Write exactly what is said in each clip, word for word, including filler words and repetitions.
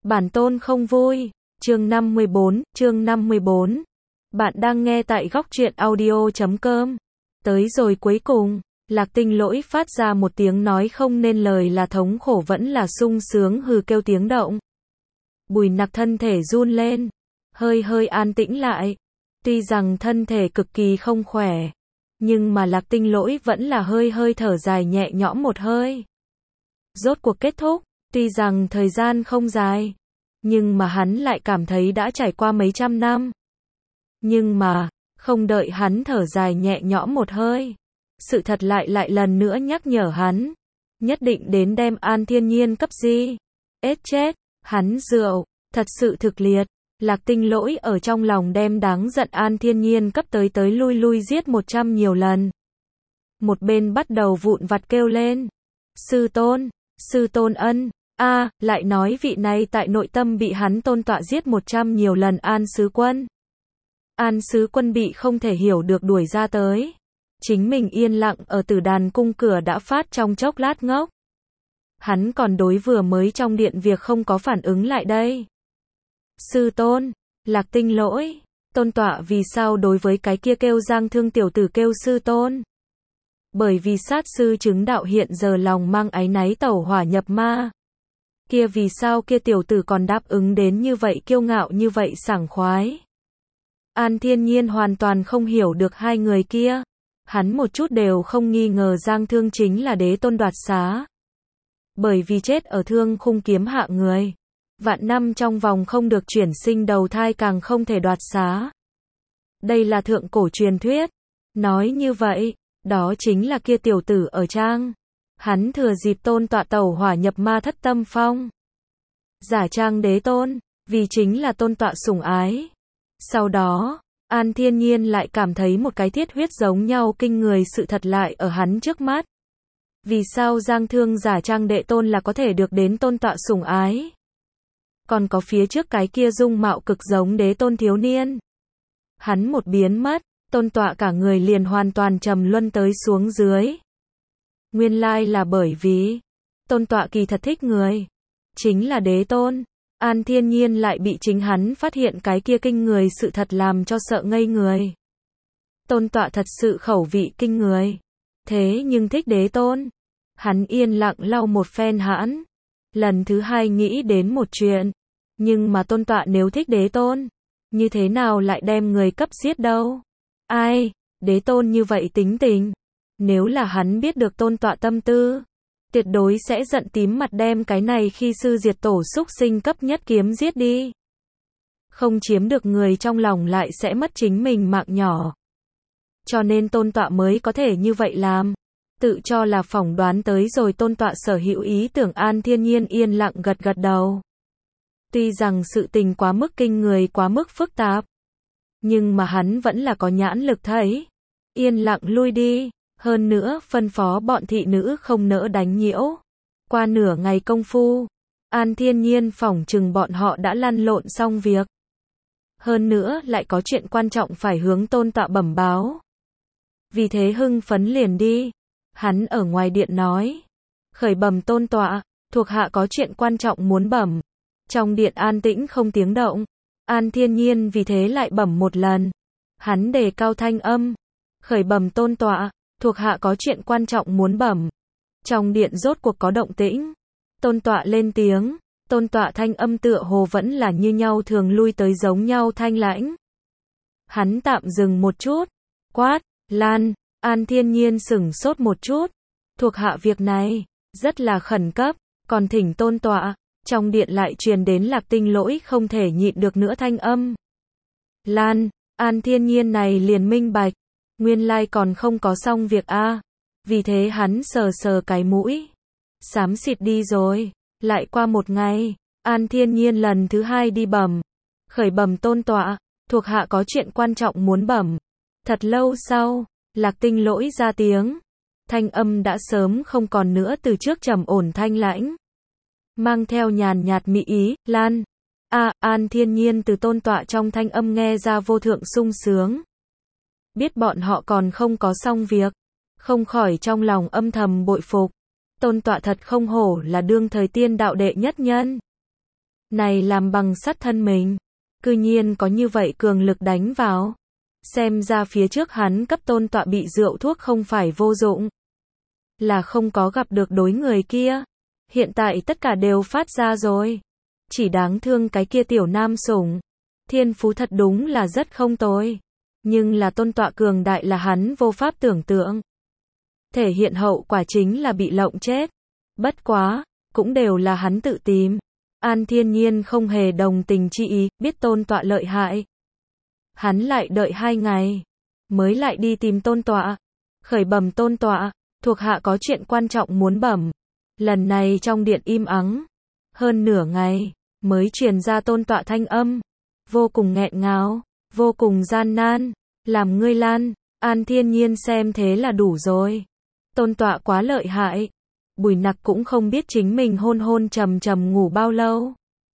Bản tôn không vui. Chương năm mươi bốn, chương năm mươi bốn. Bạn đang nghe tại góc truyện audio chấm com. Tới rồi cuối cùng, Lạc Tinh Lỗi phát ra một tiếng nói không nên lời là thống khổ vẫn là sung sướng hừ kêu tiếng động. Bùi Nặc thân thể run lên, hơi hơi an tĩnh lại. Tuy rằng thân thể cực kỳ không khỏe, nhưng mà Lạc Tinh Lỗi vẫn là hơi hơi thở dài nhẹ nhõm một hơi. Rốt cuộc kết thúc, tuy rằng thời gian không dài, nhưng mà hắn lại cảm thấy đã trải qua mấy trăm năm. Nhưng mà, không đợi hắn thở dài nhẹ nhõm một hơi, sự thật lại lại lần nữa nhắc nhở hắn, nhất định đến đem An Thiên Nhiên cấp gì. Ết chết, hắn rượu, thật sự thực liệt. Lạc Tinh Lỗi ở trong lòng đem đáng giận An Thiên Nhiên cấp tới tới lui lui giết một trăm nhiều lần. Một bên bắt đầu vụn vặt kêu lên. Sư tôn, sư tôn ân, a lại nói vị này tại nội tâm bị hắn tôn tọa giết một trăm nhiều lần An Sứ Quân. An Sứ Quân bị không thể hiểu được đuổi ra tới. Chính mình yên lặng ở Tử Đàn cung cửa đã phát trong chốc lát ngốc. Hắn còn đối vừa mới trong điện việc không có phản ứng lại đây. Sư tôn, Lạc Tinh Lỗi, tôn tọa vì sao đối với cái kia kêu Giang Thương tiểu tử kêu sư tôn? Bởi vì sát sư chứng đạo hiện giờ lòng mang áy náy tẩu hỏa nhập ma. Kia vì sao kia tiểu tử còn đáp ứng đến như vậy kiêu ngạo như vậy sảng khoái? An Thiên Nhiên hoàn toàn không hiểu được hai người kia. Hắn một chút đều không nghi ngờ Giang Thương chính là đế tôn đoạt xá. Bởi vì chết ở Thương Khung kiếm hạ người. Vạn năm trong vòng không được chuyển sinh đầu thai càng không thể đoạt xá. Đây là thượng cổ truyền thuyết. Nói như vậy, đó chính là kia tiểu tử ở trang. Hắn thừa dịp tôn tọa tẩu hỏa nhập ma thất tâm phong. Giả trang đế tôn, vì chính là tôn tọa sủng ái. Sau đó, An Thiên Nhiên lại cảm thấy một cái thiết huyết giống nhau kinh người sự thật lại ở hắn trước mắt. Vì sao Giang Thương giả trang đệ tôn là có thể được đến tôn tọa sủng ái? Còn có phía trước cái kia dung mạo cực giống đế tôn thiếu niên. Hắn một biến mất, tôn tọa cả người liền hoàn toàn trầm luân tới xuống dưới. Nguyên lai là bởi vì, tôn tọa kỳ thật thích người. Chính là đế tôn. An Thiên Nhiên lại bị chính hắn phát hiện cái kia kinh người sự thật làm cho sợ ngây người. Tôn tọa thật sự khẩu vị kinh người. Thế nhưng thích đế tôn. Hắn yên lặng lau một phen hãn. Lần thứ hai nghĩ đến một chuyện. Nhưng mà tôn tọa nếu thích đế tôn, như thế nào lại đem người cấp giết đâu? Ai, đế tôn như vậy tính tình. Nếu là hắn biết được tôn tọa tâm tư, tuyệt đối sẽ giận tím mặt đem cái này khi sư diệt tổ xúc sinh cấp nhất kiếm giết đi. Không chiếm được người trong lòng lại sẽ mất chính mình mạng nhỏ. Cho nên tôn tọa mới có thể như vậy làm. Tự cho là phỏng đoán tới rồi tôn tọa sở hữu ý tưởng. An Thiên Nhiên yên lặng gật gật đầu. Tuy rằng sự tình quá mức kinh người quá mức phức tạp, nhưng mà hắn vẫn là có nhãn lực thấy. Yên lặng lui đi, hơn nữa phân phó bọn thị nữ không nỡ đánh nhiễu. Qua nửa ngày công phu, An Thiên Nhiên phỏng chừng bọn họ đã lăn lộn xong việc. Hơn nữa lại có chuyện quan trọng phải hướng tôn tọa bẩm báo. Vì thế hưng phấn liền đi. Hắn ở ngoài điện nói. Khởi bẩm tôn tọa, thuộc hạ có chuyện quan trọng muốn bẩm. Trong điện an tĩnh không tiếng động. An Thiên Nhiên vì thế lại bẩm một lần. Hắn đề cao thanh âm. Khởi bẩm tôn tọa, thuộc hạ có chuyện quan trọng muốn bẩm. Trong điện rốt cuộc có động tĩnh. Tôn tọa lên tiếng. Tôn tọa thanh âm tựa hồ vẫn là như nhau thường lui tới giống nhau thanh lãnh. Hắn tạm dừng một chút. Quát, Lan. An Thiên Nhiên sửng sốt một chút. Thuộc hạ việc này, rất là khẩn cấp, còn thỉnh tôn tọa. Trong điện lại truyền đến Lạc Tinh Lỗi không thể nhịn được nữa thanh âm. Lan, An Thiên Nhiên này liền minh bạch. Nguyên lai còn không có xong việc a. À. Vì thế hắn sờ sờ cái mũi. Xám xịt đi rồi. Lại qua một ngày, An Thiên Nhiên lần thứ hai đi bẩm. Khởi bẩm tôn tọa, thuộc hạ có chuyện quan trọng muốn bẩm. Thật lâu sau, Lạc Tinh Lỗi ra tiếng. Thanh âm đã sớm không còn nữa từ trước trầm ổn thanh lãnh. Mang theo nhàn nhạt mỹ ý, Lan. A, à, An Thiên Nhiên từ tôn tọa trong thanh âm nghe ra vô thượng sung sướng. Biết bọn họ còn không có xong việc. Không khỏi trong lòng âm thầm bội phục. Tôn tọa thật không hổ là đương thời tiên đạo đệ nhất nhân. này làm bằng sắt thân mình. Cư nhiên có như vậy cường lực đánh vào. Xem ra phía trước hắn cấp tôn tọa bị rượu thuốc không phải vô dụng. Là không có gặp được đối người kia. Hiện tại tất cả đều phát ra rồi. Chỉ đáng thương cái kia tiểu nam sủng. Thiên phú thật đúng là rất không tồi. Nhưng là tôn tọa cường đại là hắn vô pháp tưởng tượng. Thể hiện hậu quả chính là bị lộng chết. Bất quá, cũng đều là hắn tự tìm. An Thiên Nhiên không hề đồng tình chi ý, biết tôn tọa lợi hại. Hắn lại đợi hai ngày, mới lại đi tìm tôn tọa. Khởi bẩm tôn tọa, thuộc hạ có chuyện quan trọng muốn bẩm. Lần này trong điện im ắng, hơn nửa ngày, mới truyền ra tôn tọa thanh âm. Vô cùng nghẹn ngào, vô cùng gian nan, làm ngươi lan. An Thiên Nhiên xem thế là đủ rồi. Tôn tọa quá lợi hại. Bùi Nặc cũng không biết chính mình hôn hôn trầm trầm ngủ bao lâu.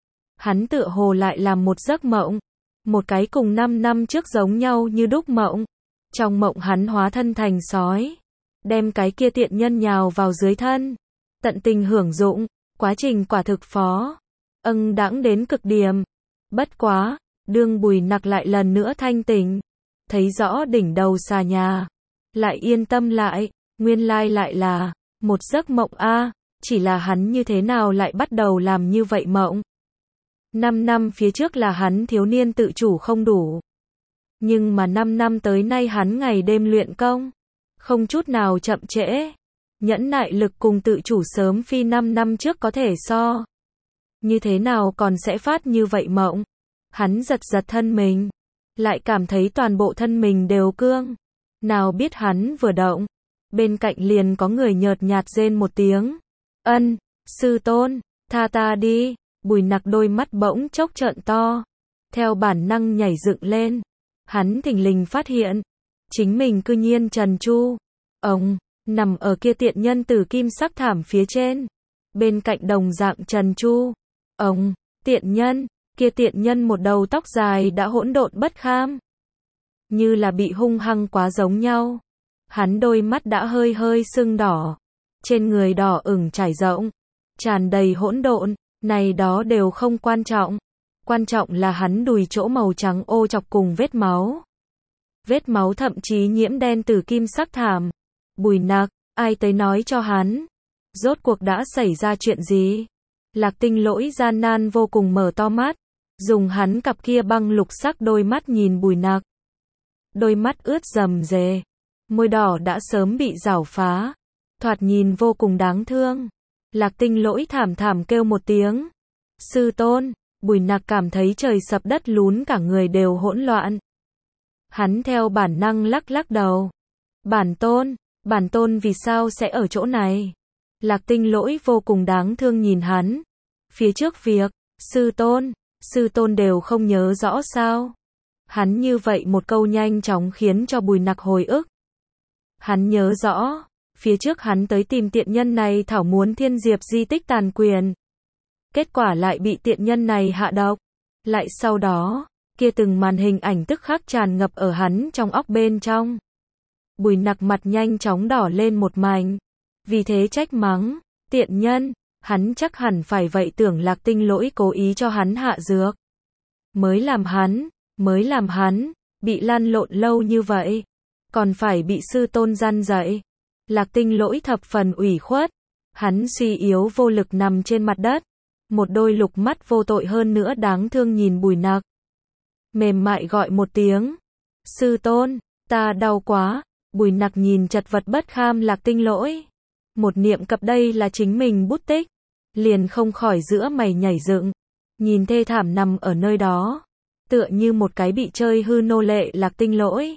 Hắn tựa hồ lại làm một giấc mộng. Một cái cùng năm năm trước giống nhau như đúc mộng. Trong mộng hắn hóa thân thành sói. Đem cái kia tiện nhân nhào vào dưới thân. Tận tình hưởng dụng. Quá trình quả thực phó. Âng đãng đến cực điểm. Bất quá, đương Bùi Nặc lại lần nữa thanh tỉnh. Thấy rõ đỉnh đầu xà nhà. Lại yên tâm lại. Nguyên lai lại là một giấc mộng a, chỉ là hắn như thế nào lại bắt đầu làm như vậy mộng. Năm năm phía trước là hắn thiếu niên tự chủ không đủ. Nhưng mà năm năm tới nay hắn ngày đêm luyện công, không chút nào chậm trễ. Nhẫn nại lực cùng tự chủ sớm phi năm năm trước có thể so. Như thế nào còn sẽ phát như vậy mộng? Hắn giật giật thân mình, lại cảm thấy toàn bộ thân mình đều cương. Nào biết hắn vừa động, bên cạnh liền có người nhợt nhạt rên một tiếng. Ân, sư tôn, tha ta đi. Bùi Nặc đôi mắt bỗng chốc trợn to. Theo bản năng nhảy dựng lên. Hắn thình lình phát hiện. Chính mình cư nhiên trần tru. Ông, nằm ở kia tiện nhân tử kim sắc thảm phía trên. Bên cạnh đồng dạng trần tru. Ông, tiện nhân, kia tiện nhân một đầu tóc dài đã hỗn độn bất kham. Như là bị hung hăng quá giống nhau. Hắn đôi mắt đã hơi hơi sưng đỏ. Trên người đỏ ửng trải rộng. Tràn đầy hỗn độn. Này đó đều không quan trọng. Quan trọng là hắn đùi chỗ màu trắng ô chọc cùng vết máu. Vết máu thậm chí nhiễm đen từ kim sắc thảm. Bùi Nặc, ai tới nói cho hắn. Rốt cuộc đã xảy ra chuyện gì? Lạc Tinh Lỗi gian nan vô cùng mở to mắt. Dùng hắn cặp kia băng lục sắc đôi mắt nhìn Bùi Nặc. Đôi mắt ướt rầm rề. Môi đỏ đã sớm bị rảo phá. Thoạt nhìn vô cùng đáng thương. Lạc Tinh Lỗi thảm thảm kêu một tiếng. Sư tôn. Bùi Nặc cảm thấy trời sập đất lún cả người đều hỗn loạn. Hắn theo bản năng lắc lắc đầu. Bản tôn, bản tôn vì sao sẽ ở chỗ này? Lạc Tinh Lỗi vô cùng đáng thương nhìn hắn. Phía trước việc, sư tôn, sư tôn đều không nhớ rõ sao? Hắn như vậy một câu nhanh chóng khiến cho Bùi Nặc hồi ức. Hắn nhớ rõ, phía trước hắn tới tìm tiện nhân này thảo muốn thiên diệp di tích tàn quyền. Kết quả lại bị tiện nhân này hạ độc. Lại sau đó, kia từng màn hình ảnh tức khắc tràn ngập ở hắn trong óc bên trong. Bùi Nặc mặt nhanh chóng đỏ lên một mảnh. Vì thế trách mắng, tiện nhân, hắn chắc hẳn phải vậy tưởng Lạc Tinh Lỗi cố ý cho hắn hạ dược. Mới làm hắn, mới làm hắn, bị lăn lộn lâu như vậy. Còn phải bị sư tôn gian dạy. Lạc Tinh Lỗi thập phần ủy khuất. Hắn suy yếu vô lực nằm trên mặt đất. Một đôi lục mắt vô tội hơn nữa đáng thương nhìn Bùi Nặc. Mềm mại gọi một tiếng. Sư tôn, ta đau quá. Bùi Nặc nhìn chật vật bất kham Lạc Tinh Lỗi. Một niệm cập đây là chính mình bút tích. Liền không khỏi giữa mày nhảy dựng. Nhìn thê thảm nằm ở nơi đó. Tựa như một cái bị chơi hư nô lệ Lạc Tinh Lỗi.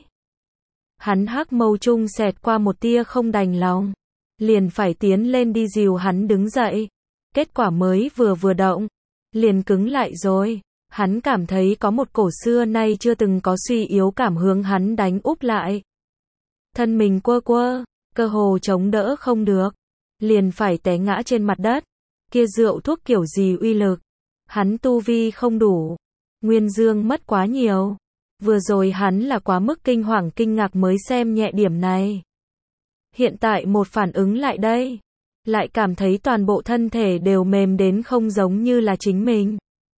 Hắn hắc mâu trung xẹt qua một tia không đành lòng. Liền phải tiến lên đi dìu hắn đứng dậy. Kết quả mới vừa vừa động. Liền cứng lại rồi. Hắn cảm thấy có một cổ xưa nay chưa từng có suy yếu cảm hướng hắn đánh úp lại. Thân mình quơ quơ. Cơ hồ chống đỡ không được. Liền phải té ngã trên mặt đất. Kia rượu thuốc kiểu gì uy lực. Hắn tu vi không đủ. Nguyên dương mất quá nhiều. Vừa rồi hắn là quá mức kinh hoàng kinh ngạc mới xem nhẹ điểm này. Hiện tại một phản ứng lại đây. Lại cảm thấy toàn bộ thân thể đều mềm đến không giống như là chính mình.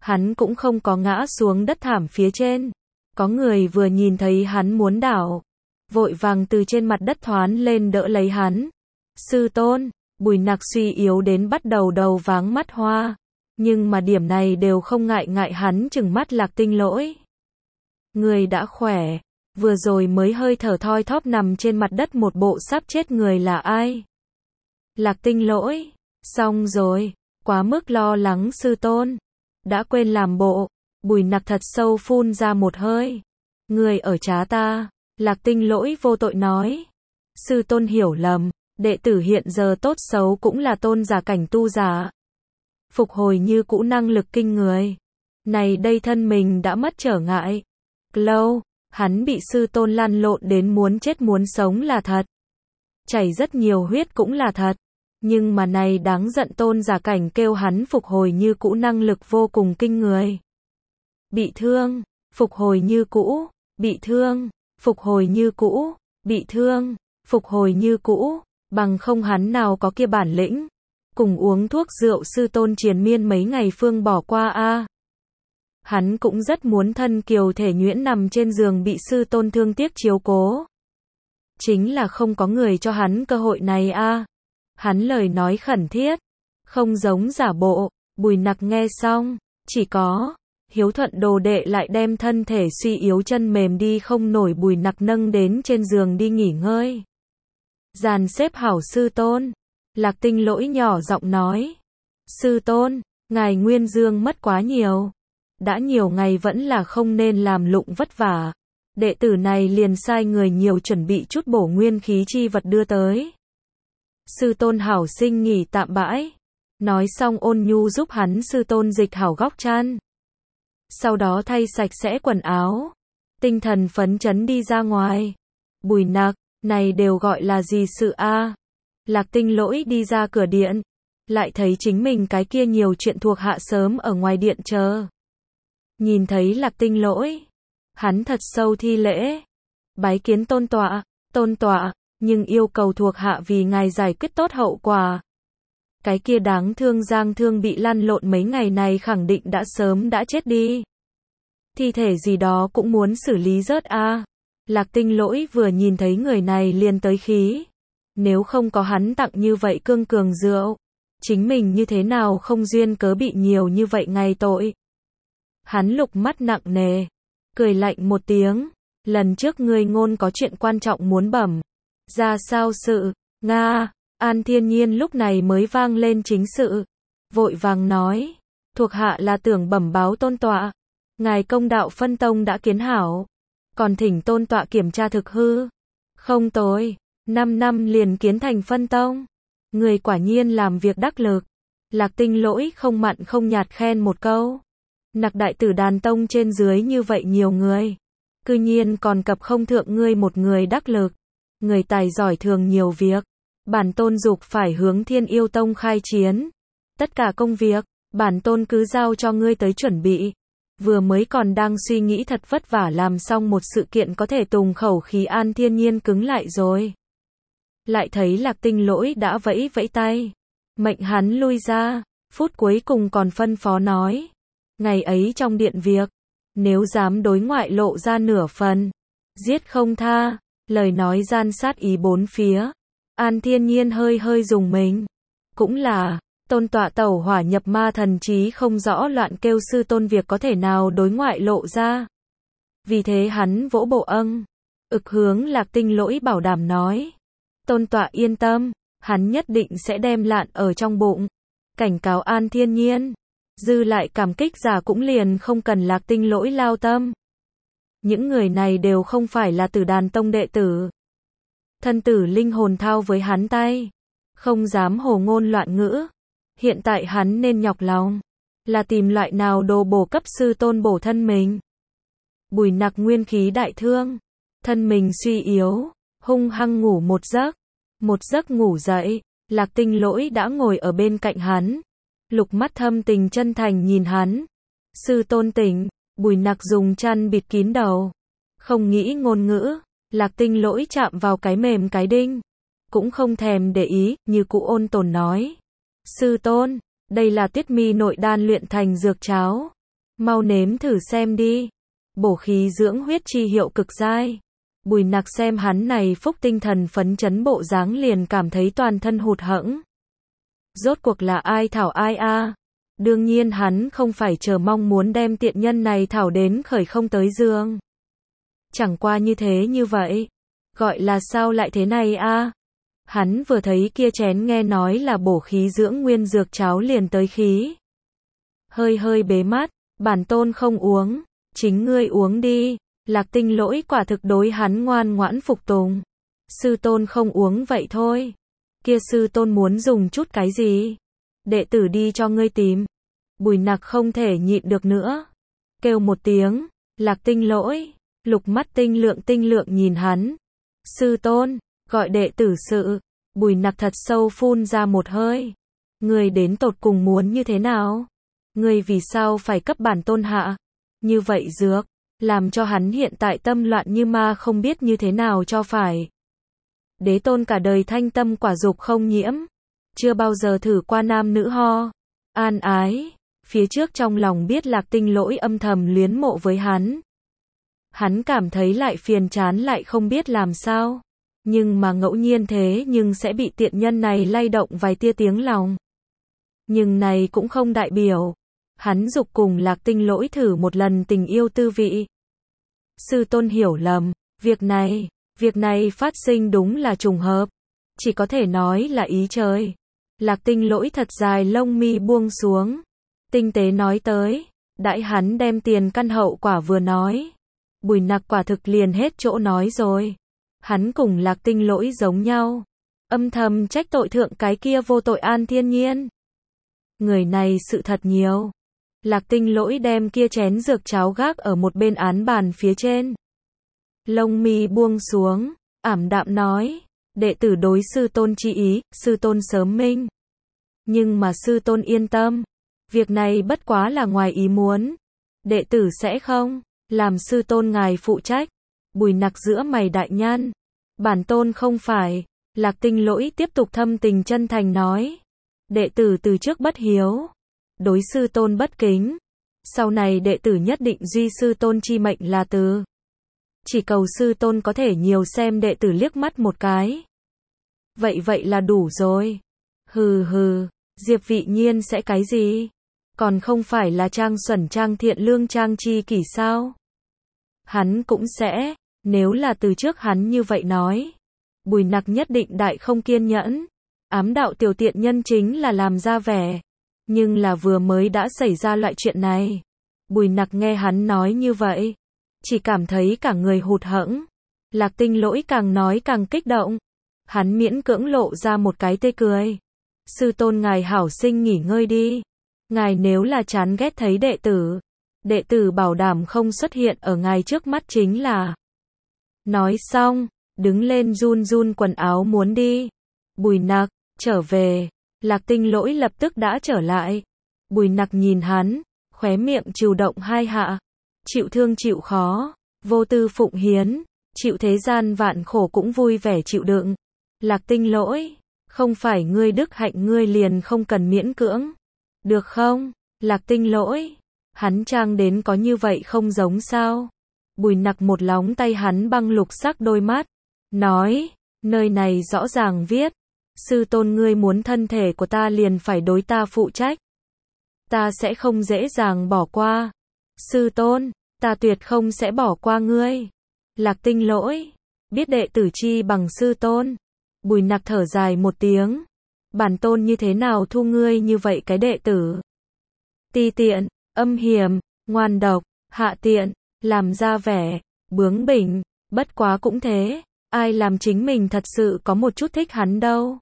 Hắn cũng không có ngã xuống đất thảm phía trên. Có người vừa nhìn thấy hắn muốn đảo, vội vàng từ trên mặt đất thoán lên đỡ lấy hắn. Sư tôn, Bùi Nặc suy yếu đến bắt đầu đầu váng mắt hoa. Nhưng mà điểm này đều không ngại ngại hắn chừng mắt Lạc Tinh Lỗi. Người đã khỏe, vừa rồi mới hơi thở thoi thóp nằm trên mặt đất một bộ sắp chết người là ai? Lạc Tinh Lỗi, xong rồi, quá mức lo lắng sư tôn. Đã quên làm bộ, Bùi Nặc thật sâu phun ra một hơi. Người ở trá ta, Lạc Tinh Lỗi vô tội nói. Sư tôn hiểu lầm, đệ tử hiện giờ tốt xấu cũng là tôn giả cảnh tu giả. Phục hồi như cũ năng lực kinh người. Này đây thân mình đã mất trở ngại. Lâu, hắn bị sư tôn lăn lộn đến muốn chết muốn sống là thật. Chảy rất nhiều huyết cũng là thật. Nhưng mà này đáng giận tôn giả cảnh kêu hắn phục hồi như cũ năng lực vô cùng kinh người. Bị thương, phục hồi như cũ, bị thương, phục hồi như cũ, bị thương, phục hồi như cũ, bằng không hắn nào có kia bản lĩnh. Cùng uống thuốc rượu sư tôn triền miên mấy ngày phương bỏ qua a. À. Hắn cũng rất muốn thân kiều thể nhuyễn nằm trên giường bị sư tôn thương tiếc chiếu cố. Chính là không có người cho hắn cơ hội này a. À. Hắn lời nói khẩn thiết, không giống giả bộ. Bùi Nặc nghe xong, chỉ có hiếu thuận đồ đệ lại đem thân thể suy yếu chân mềm đi không nổi Bùi Nặc nâng đến trên giường đi nghỉ ngơi. Dàn xếp hảo sư tôn. Lạc Tinh Lỗi nhỏ giọng nói. Sư tôn, ngài nguyên dương mất quá nhiều. Đã nhiều ngày vẫn là không nên làm lụng vất vả. Đệ tử này liền sai người nhiều chuẩn bị chút bổ nguyên khí chi vật đưa tới. Sư tôn hảo sinh nghỉ tạm bãi. Nói xong ôn nhu giúp hắn sư tôn dịch hảo góc chăn. Sau đó thay sạch sẽ quần áo. Tinh thần phấn chấn đi ra ngoài. Bùi Nặc, này đều gọi là gì sự a? À? Lạc Tinh Lỗi đi ra cửa điện. Lại thấy chính mình cái kia nhiều chuyện thuộc hạ sớm ở ngoài điện chờ. Nhìn thấy Lạc Tinh Lỗi. Hắn thật sâu thi lễ. Bái kiến tôn tọa, tôn tọa, nhưng yêu cầu thuộc hạ vì ngài giải quyết tốt hậu quả. Cái kia đáng thương Giang Thương bị lăn lộn mấy ngày này khẳng định đã sớm đã chết đi. Thi thể gì đó cũng muốn xử lý rớt a. À. Lạc Tinh Lỗi vừa nhìn thấy người này liền tới khí. Nếu không có hắn tặng như vậy cương cường rượu, chính mình như thế nào không duyên cớ bị nhiều như vậy ngày tội. Hắn lục mắt nặng nề, cười lạnh một tiếng. Lần trước ngươi ngôn có chuyện quan trọng muốn bẩm. Ra sao sự? Nga, An Thiên Nhiên lúc này mới vang lên chính sự. Vội vàng nói. Thuộc hạ là tưởng bẩm báo tôn tọa. Ngài công đạo phân tông đã kiến hảo. Còn thỉnh tôn tọa kiểm tra thực hư. Không tồi. Năm năm liền kiến thành phân tông. Người quả nhiên làm việc đắc lực. Lạc Tinh Lỗi không mặn không nhạt khen một câu. Nặc đại tử đàn tông trên dưới như vậy nhiều người. Cư nhiên còn cập không thượng ngươi một người đắc lực. Người tài giỏi thường nhiều việc. Bản tôn dục phải hướng Thiên Yêu Tông khai chiến. Tất cả công việc, bản tôn cứ giao cho ngươi tới chuẩn bị. Vừa mới còn đang suy nghĩ thật vất vả làm xong một sự kiện có thể tùng khẩu khí An Thiên Nhiên cứng lại rồi. Lại thấy Lạc Tinh Lỗi đã vẫy vẫy tay. Mệnh hắn lui ra. Phút cuối cùng còn phân phó nói. Ngày ấy trong điện việc. Nếu dám đối ngoại lộ ra nửa phần. Giết không tha. Lời nói gian sát ý bốn phía. An Thiên Nhiên hơi hơi dùng mình. Cũng là. Tôn tọa tẩu hỏa nhập ma thần trí không rõ loạn kêu sư tôn việc có thể nào đối ngoại lộ ra. Vì thế hắn vỗ bộ âng. Ực hướng Lạc Tinh Lỗi bảo đảm nói. Tôn tọa yên tâm. Hắn nhất định sẽ đem lạn ở trong bụng. Cảnh cáo An Thiên Nhiên. Dư lại cảm kích giả cũng liền không cần Lạc Tinh Lỗi lao tâm. Những người này đều không phải là Tử Đàn Tông đệ tử. Thân tử linh hồn thao với hắn tay. Không dám hồ ngôn loạn ngữ. Hiện tại hắn nên nhọc lòng. Là tìm loại nào đồ bổ cấp sư tôn bổ thân mình. Bùi Nặc nguyên khí đại thương. Thân mình suy yếu. Hung hăng ngủ một giấc. Một giấc ngủ dậy. Lạc Tinh Lỗi đã ngồi ở bên cạnh hắn. Lục mắt thâm tình chân thành nhìn hắn. Sư tôn tỉnh. Bùi Nặc dùng chăn bịt kín đầu. Không nghĩ ngôn ngữ. Lạc Tinh Lỗi chạm vào cái mềm cái đinh. Cũng không thèm để ý, như cụ ôn tồn nói. Sư tôn, đây là Tiết Mi nội đan luyện thành dược cháo. Mau nếm thử xem đi. Bổ khí dưỡng huyết chi hiệu cực dai. Bùi Nặc xem hắn này phúc tinh thần phấn chấn bộ dáng liền cảm thấy toàn thân hụt hẫng. Rốt cuộc là ai thảo ai a? À? Đương nhiên hắn không phải chờ mong muốn đem tiện nhân này thảo đến khởi không tới giường. Chẳng qua như thế như vậy. Gọi là sao lại thế này a? À? Hắn vừa thấy kia chén nghe nói là bổ khí dưỡng nguyên dược cháo liền tới khí. Hơi hơi bế mắt, bản tôn không uống, chính ngươi uống đi. Lạc Tinh Lỗi quả thực đối hắn ngoan ngoãn phục tùng. Sư tôn không uống vậy thôi. Kia sư tôn muốn dùng chút cái gì? Đệ tử đi cho ngươi tìm. Bùi Nặc không thể nhịn được nữa. Kêu một tiếng, Lạc Tinh Lỗi, lục mắt tinh lượng tinh lượng nhìn hắn. Sư tôn, gọi đệ tử sự. Bùi Nặc thật sâu phun ra một hơi. Ngươi đến tột cùng muốn như thế nào? Ngươi vì sao phải cấp bản tôn hạ? Như vậy dược, làm cho hắn hiện tại tâm loạn như ma không biết như thế nào cho phải. Đế tôn cả đời thanh tâm quả dục không nhiễm. Chưa bao giờ thử qua nam nữ ho. An ái. Phía trước trong lòng biết Lạc Tinh Lỗi âm thầm luyến mộ với hắn. Hắn cảm thấy lại phiền chán lại không biết làm sao. Nhưng mà ngẫu nhiên thế nhưng sẽ bị tiện nhân này lay động vài tia tiếng lòng. Nhưng này cũng không đại biểu. Hắn dục cùng Lạc Tinh Lỗi thử một lần tình yêu tư vị. Sư tôn hiểu lầm. Việc này, việc này phát sinh đúng là trùng hợp. Chỉ có thể nói là ý trời. Lạc Tinh Lỗi thật dài lông mi buông xuống. Tinh tế nói tới. Đãi hắn đem tiền căn hậu quả vừa nói. Bùi Nặc quả thực liền hết chỗ nói rồi. Hắn cùng Lạc Tinh Lỗi giống nhau. Âm thầm trách tội thượng cái kia vô tội An Thiên Nhiên. Người này sự thật nhiều. Lạc Tinh Lỗi đem kia chén dược cháo gác ở một bên án bàn phía trên. Lông mi buông xuống, ảm đạm nói. Đệ tử đối sư tôn chi ý, sư tôn sớm minh. Nhưng mà sư tôn yên tâm. Việc này bất quá là ngoài ý muốn. Đệ tử sẽ không làm sư tôn ngài phụ trách. Bùi Nặc giữa mày đại nhăn. Bản tôn không phải. Lạc Tinh Lỗi tiếp tục thâm tình chân thành nói. Đệ tử từ trước bất hiếu. Đối sư tôn bất kính. Sau này đệ tử nhất định duy sư tôn chi mệnh là từ. Chỉ cầu sư tôn có thể nhiều xem đệ tử liếc mắt một cái. Vậy vậy là đủ rồi. Hừ hừ, Diệp Vị Nhiên sẽ cái gì? Còn không phải là trang xuẩn trang thiện lương trang chi kỷ sao? Hắn cũng sẽ, nếu là từ trước hắn như vậy nói. Bùi Nặc nhất định đại không kiên nhẫn. Ám đạo tiểu tiện nhân chính là làm ra vẻ. Nhưng là vừa mới đã xảy ra loại chuyện này. Bùi Nặc nghe hắn nói như vậy. Chỉ cảm thấy cả người hụt hẫng. Lạc Tinh Lỗi càng nói càng kích động. Hắn miễn cưỡng lộ ra một cái tê cười. Sư tôn ngài hảo sinh nghỉ ngơi đi. Ngài nếu là chán ghét thấy đệ tử. Đệ tử bảo đảm không xuất hiện ở ngài trước mắt chính là. Nói xong, đứng lên run run quần áo muốn đi. Bùi Nặc, trở về. Lạc Tinh Lỗi lập tức đã trở lại. Bùi Nặc nhìn hắn, khóe miệng trừ động hai hạ. Chịu thương chịu khó, vô tư phụng hiến, chịu thế gian vạn khổ cũng vui vẻ chịu đựng. Lạc Tinh Lỗi, không phải ngươi đức hạnh ngươi liền không cần miễn cưỡng. Được không? Lạc Tinh Lỗi, hắn trang đến có như vậy không giống sao? Bùi Nặc một lóng tay hắn băng lục sắc đôi mắt, nói, nơi này rõ ràng viết. Sư tôn ngươi muốn thân thể của ta liền phải đối ta phụ trách. Ta sẽ không dễ dàng bỏ qua. Sư tôn, ta tuyệt không sẽ bỏ qua ngươi. Lạc Tinh Lỗi, biết đệ tử chi bằng sư tôn. Bùi Nặc thở dài một tiếng. Bản tôn như thế nào thu ngươi như vậy cái đệ tử? Ti tiện, âm hiểm, ngoan độc, hạ tiện, làm ra vẻ, bướng bỉnh, bất quá cũng thế. Ai làm chính mình thật sự có một chút thích hắn đâu.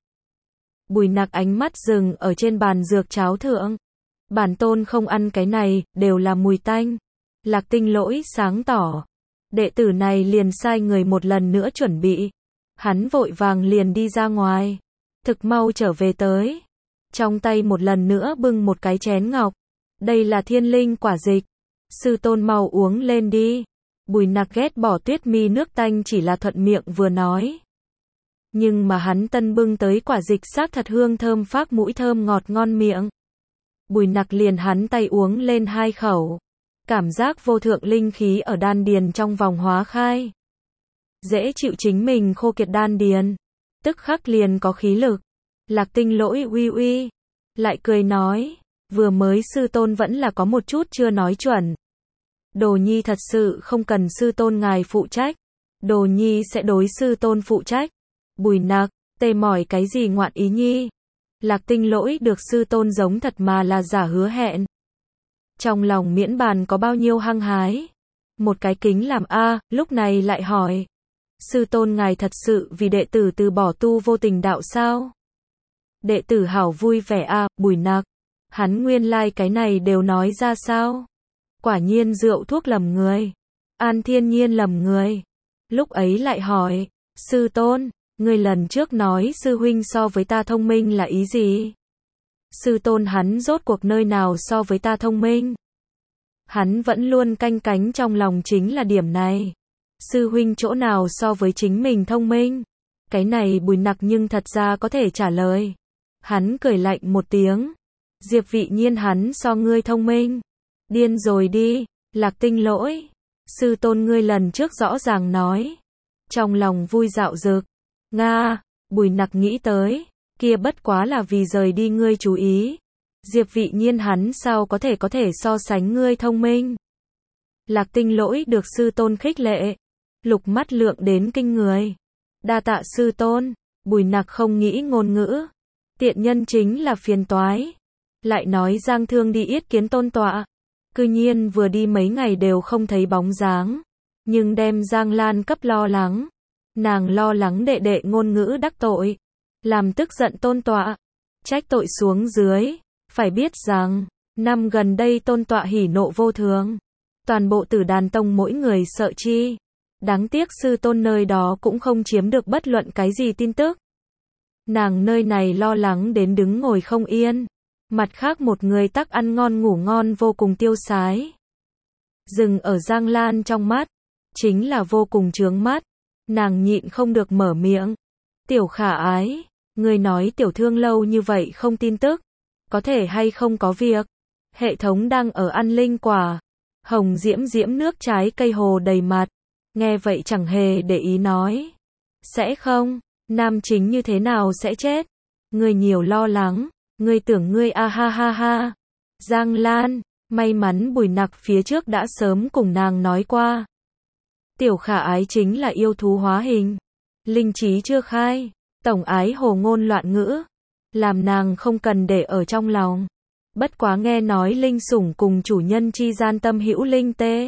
Bùi Nặc ánh mắt dừng ở trên bàn dược cháo thượng. Bản tôn không ăn cái này, đều là mùi tanh. Lạc Tinh Lỗi sáng tỏ. Đệ tử này liền sai người một lần nữa chuẩn bị. Hắn vội vàng liền đi ra ngoài. Thực mau trở về tới. Trong tay một lần nữa bưng một cái chén ngọc. Đây là thiên linh quả dịch. Sư tôn mau uống lên đi. Bùi Nặc ghét bỏ tuyết mi nước tanh chỉ là thuận miệng vừa nói. Nhưng mà hắn tân bưng tới quả dịch xác thật hương thơm phác mũi thơm ngọt ngon miệng. Bùi Nặc liền hắn tay uống lên hai khẩu. cảm giác vô thượng linh khí ở đan điền trong vòng hóa khai. Dễ chịu chính mình khô kiệt đan điền, tức khắc liền có khí lực. Lạc Tinh Lỗi uy uy, lại cười nói, vừa mới sư tôn vẫn là có một chút chưa nói chuẩn. Đồ nhi thật sự không cần sư tôn ngài phụ trách, đồ nhi sẽ đối sư tôn phụ trách. Bùi Nặc, tê mỏi cái gì ngoạn ý nhi? Lạc Tinh Lỗi được sư tôn giống thật mà là giả hứa hẹn. Trong lòng miễn bàn có bao nhiêu hăng hái. Một cái kính làm a, lúc này lại hỏi. Sư tôn ngài thật sự vì đệ tử từ bỏ tu vô tình đạo sao? Đệ tử hảo vui vẻ a, Bùi Nặc. Hắn nguyên lai like cái này đều nói ra sao? Quả nhiên rượu thuốc lầm người. An Thiên Nhiên lầm người. Lúc ấy lại hỏi, sư tôn, người lần trước nói sư huynh so với ta thông minh là ý gì? Sư tôn hắn rốt cuộc nơi nào so với ta thông minh? Hắn vẫn luôn canh cánh trong lòng chính là điểm này. Sư huynh chỗ nào so với chính mình thông minh? Cái này Bùi Nặc nhưng thật ra có thể trả lời. Hắn cười lạnh một tiếng. Diệp Vị Nhiên hắn so ngươi thông minh. Điên rồi đi, Lạc Tinh Lỗi. Sư tôn ngươi lần trước rõ ràng nói. Trong lòng vui dạo dực. Nga, Bùi Nặc nghĩ tới. Kia bất quá là vì rời đi ngươi chú ý. Diệp Vị Nhiên hắn sao có thể có thể so sánh ngươi thông minh. Lạc Tinh Lỗi được sư tôn khích lệ. Lục mắt lượng đến kinh người. Đa tạ sư tôn. Bùi Nặc không nghĩ ngôn ngữ. Tiện nhân chính là phiền toái. Lại nói Giang Thương đi yết kiến tôn tọa. Cư nhiên vừa đi mấy ngày đều không thấy bóng dáng. Nhưng đem Giang Lan cấp lo lắng. Nàng lo lắng đệ đệ ngôn ngữ đắc tội. Làm tức giận tôn tọa. Trách tội xuống dưới. Phải biết rằng, năm gần đây tôn tọa hỉ nộ vô thường. Toàn bộ Tử Đàn Tông mỗi người sợ chi. Đáng tiếc sư tôn nơi đó cũng không chiếm được bất luận cái gì tin tức. Nàng nơi này lo lắng đến đứng ngồi không yên. Mặt khác một người tắc ăn ngon ngủ ngon vô cùng tiêu sái. Dừng ở Giang Lan trong mắt, chính là vô cùng chướng mắt. Nàng nhịn không được mở miệng. Tiểu Khả Ái, người nói tiểu thương lâu như vậy không tin tức. Có thể hay không có việc. Hệ thống đang ở ăn linh quả. Hồng diễm diễm nước trái cây hồ đầy mặt. Nghe vậy chẳng hề để ý nói. Sẽ không, nam chính như thế nào sẽ chết. Người nhiều lo lắng. Ngươi tưởng ngươi a ha ha ha. Giang Lan, may mắn Bùi Nặc phía trước đã sớm cùng nàng nói qua. Tiểu Khả Ái chính là yêu thú hóa hình. Linh trí chưa khai. Tổng ái hồ ngôn loạn ngữ. Làm nàng không cần để ở trong lòng. Bất quá nghe nói linh sủng cùng chủ nhân chi gian tâm hữu linh tê.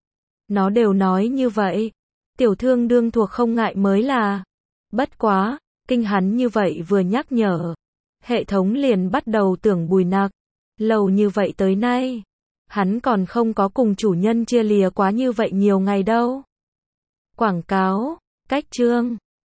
Nó đều nói như vậy. Tiểu thương đương thuộc không ngại mới là. Bất quá, kinh hắn như vậy vừa nhắc nhở. Hệ thống liền bắt đầu tưởng Bùi Nặc. Lâu như vậy tới nay. Hắn còn không có cùng chủ nhân chia lìa quá như vậy nhiều ngày đâu. Quảng cáo, cách chương.